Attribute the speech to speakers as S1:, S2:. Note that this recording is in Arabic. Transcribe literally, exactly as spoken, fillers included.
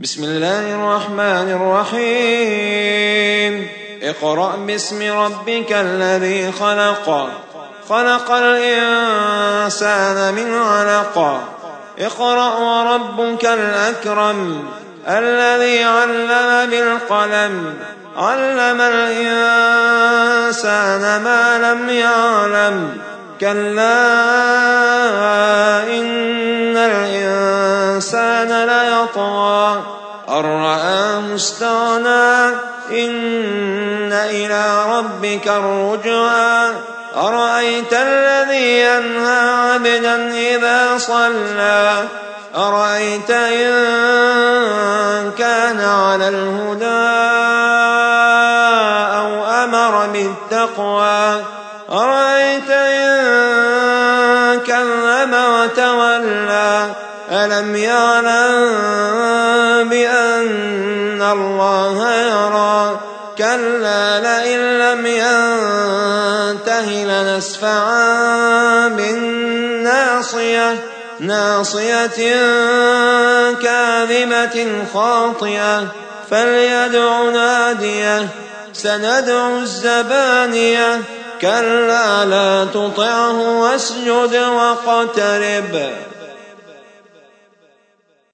S1: بسم الله الرحمن الرحيم اقرأ باسم ربك الذي خلق خلق الإنسان من علق اقرأ وربك الأكرم الذي علم بالقلم علم الإنسان ما لم يعلم كلا إن الإنسان ليطغى أن رآه استغنى إن إلى ربك الرجعى أرأيت الذي ينهى عبدا إذا صلى أرأيت إن كان على الهدى أو أمر بالتقوى أرأيت إن كذب وتولى ألم يعلم بأن الله يرى كلا لئن لم ينته لنسفعا بالناصية ناصية كاذبة خاطئة فليدع ناديه سندع الزبانية كلا لا تطعه واسجد واقترب